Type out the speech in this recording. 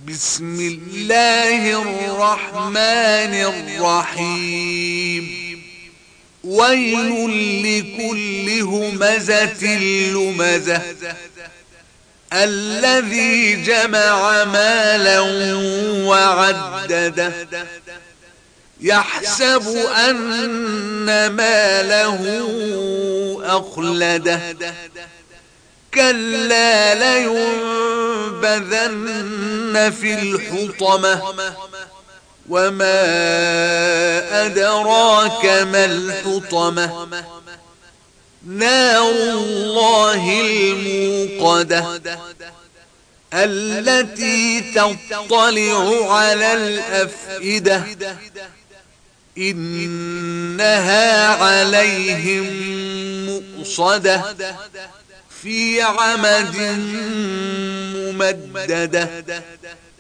بسم الله الرحمن الرحيم ويل لكل همزة لمزة الذي جمع مالا وعدده يحسب أن ماله أخلده كلا لينبذن في الحطمة وما أدراك ما الحطمة نار الله الموقدة التي تطلع على الأفئدة إنها عليهم مؤصدة في عمد ممددة